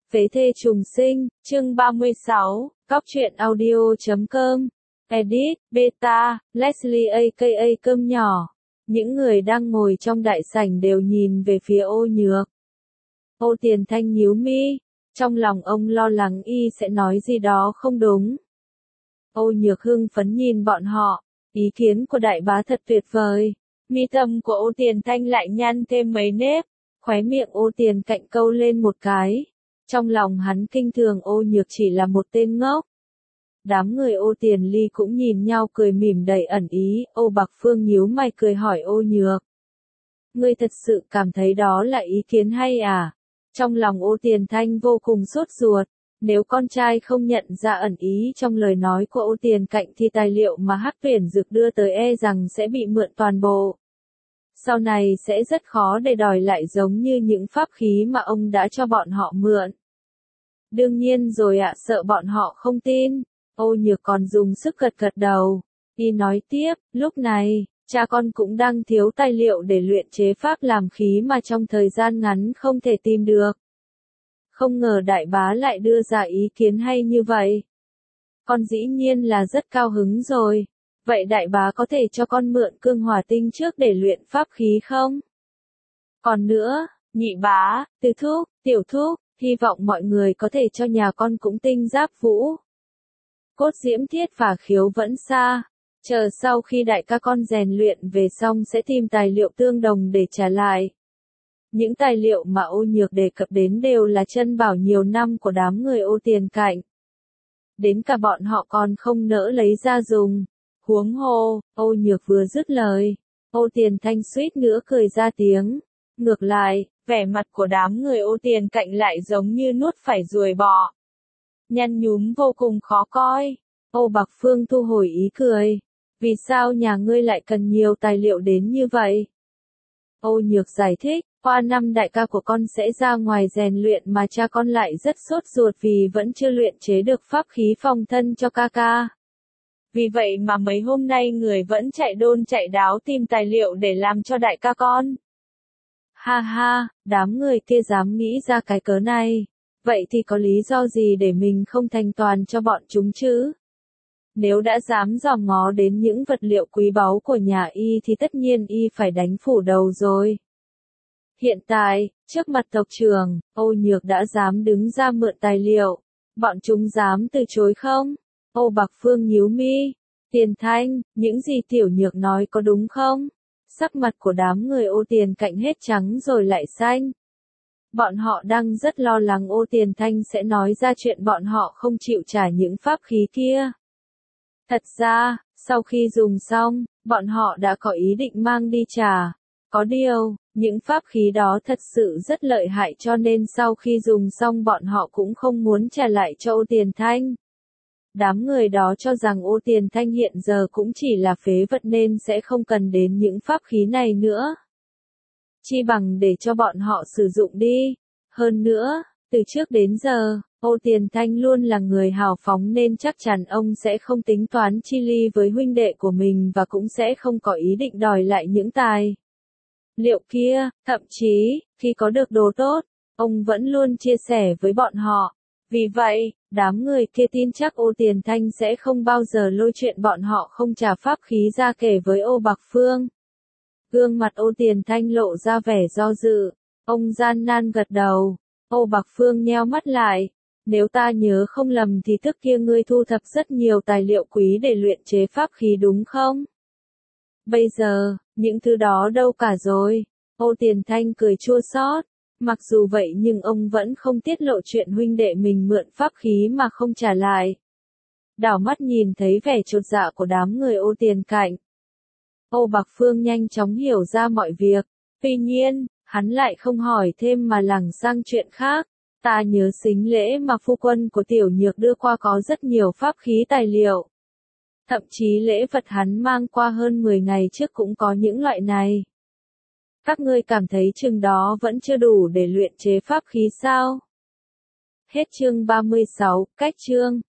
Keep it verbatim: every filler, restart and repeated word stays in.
Phế thê trùng sinh, chương ba mươi sáu, Cóc truyện audio chấm com, edit, beta, Leslie aka cơm nhỏ. Những người đang ngồi trong đại sảnh đều nhìn về phía Ô Nhược. Ô Tiền Thanh nhíu mi, trong lòng ông lo lắng y sẽ nói gì đó không đúng. Ô Nhược hưng phấn nhìn bọn họ, ý kiến của đại bá thật tuyệt vời. Mi tâm của Ô Tiền Thanh lại nhăn thêm mấy nếp, khóe miệng Ô Tiền Cạnh câu lên một cái. Trong lòng hắn kinh thường Ô Nhược chỉ là một tên ngốc. Đám người Ô Tiền Ly cũng nhìn nhau cười mỉm đầy ẩn ý, Ô Bạc Phương nhíu mày cười hỏi Ô Nhược. Ngươi thật sự cảm thấy đó là ý kiến hay à? Trong lòng Ô Tiền Thanh vô cùng sốt ruột, nếu con trai không nhận ra ẩn ý trong lời nói của Ô Tiền Cạnh thì tài liệu mà Hắc Tuyển Dược đưa tới e rằng sẽ bị mượn toàn bộ. Sau này sẽ rất khó để đòi lại giống như những pháp khí mà ông đã cho bọn họ mượn. Đương nhiên rồi ạ, sợ bọn họ không tin. Ô Nhược còn dùng sức gật gật đầu. Y nói tiếp, lúc này, cha con cũng đang thiếu tài liệu để luyện chế pháp làm khí mà trong thời gian ngắn không thể tìm được. Không ngờ đại bá lại đưa ra ý kiến hay như vậy. Con dĩ nhiên là rất cao hứng rồi. Vậy đại bá có thể cho con mượn cương hỏa tinh trước để luyện pháp khí không? Còn nữa, nhị bá, tứ thúc, tiểu thúc, hy vọng mọi người có thể cho nhà con cũng tinh giáp vũ. Cốt diễm thiết và khiếu vẫn xa. Chờ sau khi đại ca con rèn luyện về xong sẽ tìm tài liệu tương đồng để trả lại. Những tài liệu mà Ô Nhược đề cập đến đều là chân bảo nhiều năm của đám người Ô Tiền Cạnh. Đến cả bọn họ còn không nỡ lấy ra dùng. Huống hồ, Ô Nhược vừa dứt lời, Ô Tiền Thanh suýt nữa cười ra tiếng. Ngược lại, vẻ mặt của đám người Ô Tiền Cạnh lại giống như nuốt phải ruồi bọ. Nhăn nhúm vô cùng khó coi. Ô Bạc Phương thu hồi ý cười. Vì sao nhà ngươi lại cần nhiều tài liệu đến như vậy? Ô Nhược giải thích, qua năm đại ca của con sẽ ra ngoài rèn luyện mà cha con lại rất sốt ruột vì vẫn chưa luyện chế được pháp khí phòng thân cho ca ca. Vì vậy mà mấy hôm nay người vẫn chạy đôn chạy đáo tìm tài liệu để làm cho đại ca con. Ha ha, đám người kia dám nghĩ ra cái cớ này. Vậy thì có lý do gì để mình không thành toàn cho bọn chúng chứ? Nếu đã dám dòm ngó đến những vật liệu quý báu của nhà y thì tất nhiên y phải đánh phủ đầu rồi. Hiện tại, trước mặt tộc trưởng, Ô Nhược đã dám đứng ra mượn tài liệu. Bọn chúng dám từ chối không? Ô Bạc Phương nhíu mi. Tiền Thanh, những gì Tiểu Nhược nói có đúng không? Sắc mặt của đám người Ô Tiền Cạnh hết trắng rồi lại xanh. Bọn họ đang rất lo lắng Ô Tiền Thanh sẽ nói ra chuyện bọn họ không chịu trả những pháp khí kia. Thật ra, sau khi dùng xong, bọn họ đã có ý định mang đi trả. Có điều, những pháp khí đó thật sự rất lợi hại cho nên sau khi dùng xong bọn họ cũng không muốn trả lại cho Ô Tiền Thanh. Đám người đó cho rằng Ô Tiền Thanh hiện giờ cũng chỉ là phế vật nên sẽ không cần đến những pháp khí này nữa. Chi bằng để cho bọn họ sử dụng đi. Hơn nữa, từ trước đến giờ, Ô Tiền Thanh luôn là người hào phóng nên chắc chắn ông sẽ không tính toán chi ly với huynh đệ của mình và cũng sẽ không có ý định đòi lại những tài liệu kia, thậm chí, khi có được đồ tốt, ông vẫn luôn chia sẻ với bọn họ. Vì vậy, đám người kia tin chắc Ô Tiền Thanh sẽ không bao giờ lôi chuyện bọn họ không trả pháp khí ra kể với Ô Bạc Phương. Gương mặt Ô Tiền Thanh lộ ra vẻ do dự, ông gian nan gật đầu. Ô Bạc Phương nheo mắt lại. Nếu ta nhớ không lầm thì trước kia ngươi thu thập rất nhiều tài liệu quý để luyện chế pháp khí đúng không? Bây giờ, những thứ đó đâu cả rồi? Ô Tiền Thanh cười chua xót. Mặc dù vậy nhưng ông vẫn không tiết lộ chuyện huynh đệ mình mượn pháp khí mà không trả lại. Đảo mắt nhìn thấy vẻ chột dạ của đám người Ô Tiền Cạnh. Ô Bạc Phương nhanh chóng hiểu ra mọi việc. Tuy nhiên, hắn lại không hỏi thêm mà lảng sang chuyện khác. Ta nhớ sính lễ mà phu quân của Tiểu Nhược đưa qua có rất nhiều pháp khí tài liệu. Thậm chí lễ vật hắn mang qua hơn mười ngày trước cũng có những loại này. Các ngươi cảm thấy chừng đó vẫn chưa đủ để luyện chế pháp khí sao? Hết chương ba mươi sáu, cách chương.